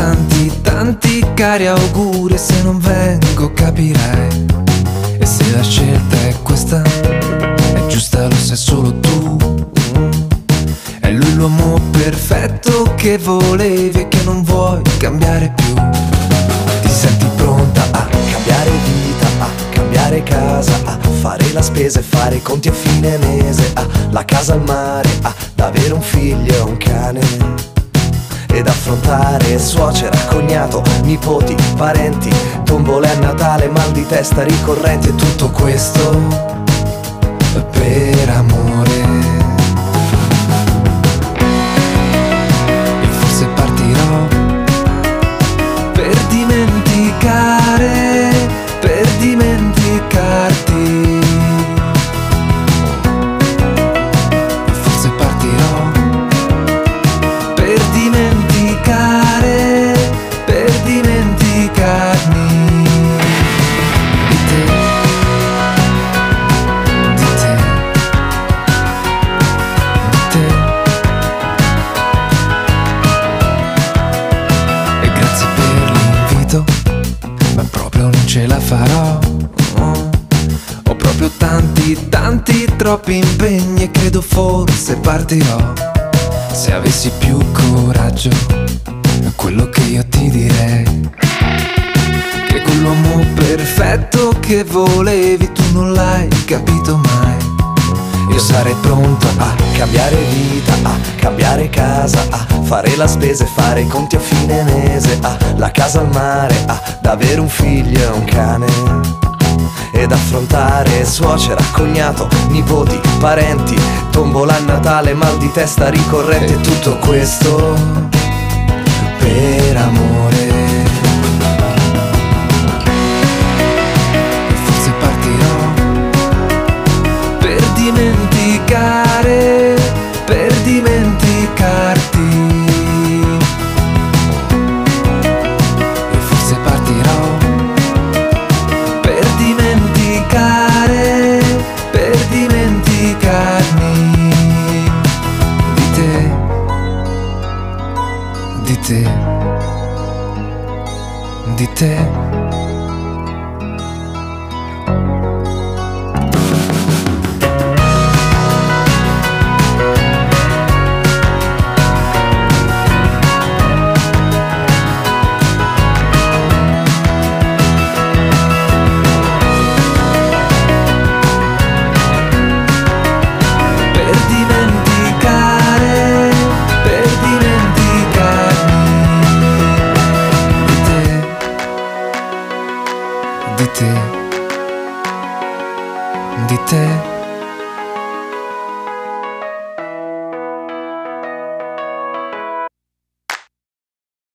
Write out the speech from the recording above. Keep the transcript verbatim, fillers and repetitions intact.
tanti, tanti cari auguri, e se non vengo capirai. E se la scelta è questa, è giusta, lo sai solo tu. È lui l'uomo perfetto che volevi e che non vuoi cambiare più. Ti senti pronta a cambiare vita, a cambiare casa, a fare la spesa e fare i conti a fine mese, a la casa al mare, ad avere un figlio e un cane, ed affrontare suocera, cognato, nipoti, parenti, tombole a Natale, mal di testa ricorrenti, e tutto questo per amore. E forse partirò per dimenticare, per dimenticarti. E forse partirò per dimenticare, per dimenticarmi di te, di te, di te. E grazie per l'invito, ma proprio non ce la farò. Ho proprio tanti, tanti, troppi impegni e credo forse partirò. Se avessi più coraggio, quello che io ti direi, che quell'uomo perfetto che volevi tu non l'hai capito mai. Io sarei pronto a cambiare vita, a cambiare casa, a fare la spesa e fare i conti a fine mese, a la casa al mare, ad avere un figlio e un cane, ed affrontare suocera, cognato, nipoti, parenti, tombola a Natale, mal di testa ricorrente, e tutto questo per amore. E forse partirò per dimenticare, per dimenticarti. E forse partirò per dimenticare, per dimenticarmi di te, di te, di te. Di te, di te.